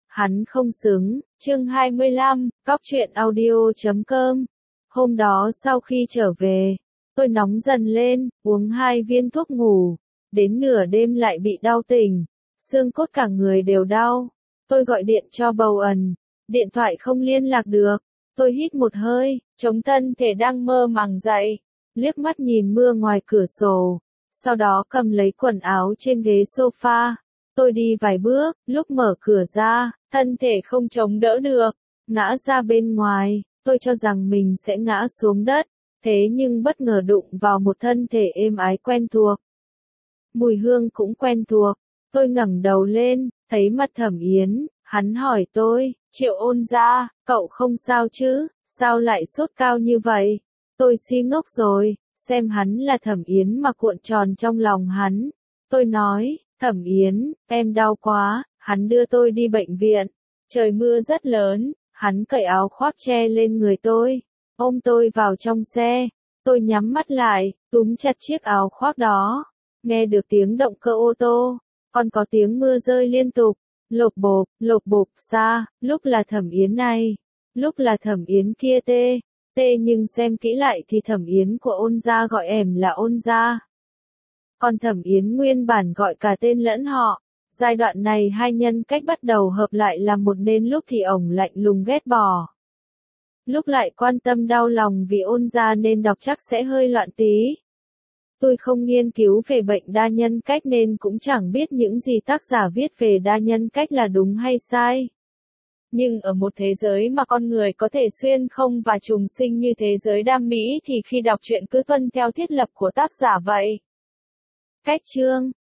hắn không xứng. Chương 25, Cóc truyện audio.com. Hôm đó sau khi trở về, tôi nóng dần lên, uống 2 viên thuốc ngủ, đến nửa đêm lại bị đau tỉnh, xương cốt cả người đều đau. Tôi gọi điện cho Bầu Ẩn, điện thoại không liên lạc được. Tôi hít một hơi, chống thân thể đang mơ màng dậy, liếc mắt nhìn mưa ngoài cửa sổ, sau đó cầm lấy quần áo trên ghế sofa. Tôi đi vài bước, lúc mở cửa ra, thân thể không chống đỡ được, ngã ra bên ngoài. Tôi cho rằng mình sẽ ngã xuống đất, thế nhưng bất ngờ đụng vào một thân thể êm ái quen thuộc. Mùi hương cũng quen thuộc. Tôi ngẩng đầu lên, thấy mặt Thẩm Yến, hắn hỏi tôi, Triệu Ôn gia, cậu không sao chứ, sao lại sốt cao như vậy? Tôi si ngốc rồi, xem hắn là Thẩm Yến mà cuộn tròn trong lòng hắn. Tôi nói, Thẩm Yến, em đau quá, hắn đưa tôi đi bệnh viện. Trời mưa rất lớn, hắn cởi áo khoác che lên người tôi, ôm tôi vào trong xe. Tôi nhắm mắt lại, túm chặt chiếc áo khoác đó. Nghe được tiếng động cơ ô tô, còn có tiếng mưa rơi liên tục, lộp bộp xa, lúc là Thẩm Yến này, lúc là Thẩm Yến kia tê nhưng xem kỹ lại thì Thẩm Yến của Ôn gia gọi em là Ôn gia. Còn Thẩm Yến nguyên bản gọi cả tên lẫn họ. Giai đoạn này hai nhân cách bắt đầu hợp lại làm một, nên lúc thì ổng lạnh lùng ghét bỏ, lúc lại quan tâm đau lòng vì Ôn gia nên đọc chắc sẽ hơi loạn tí. Tôi không nghiên cứu về bệnh đa nhân cách nên cũng chẳng biết những gì tác giả viết về đa nhân cách là đúng hay sai. Nhưng ở một thế giới mà con người có thể xuyên không và trùng sinh như thế giới đam mỹ thì khi đọc truyện cứ tuân theo thiết lập của tác giả vậy. Cách chương,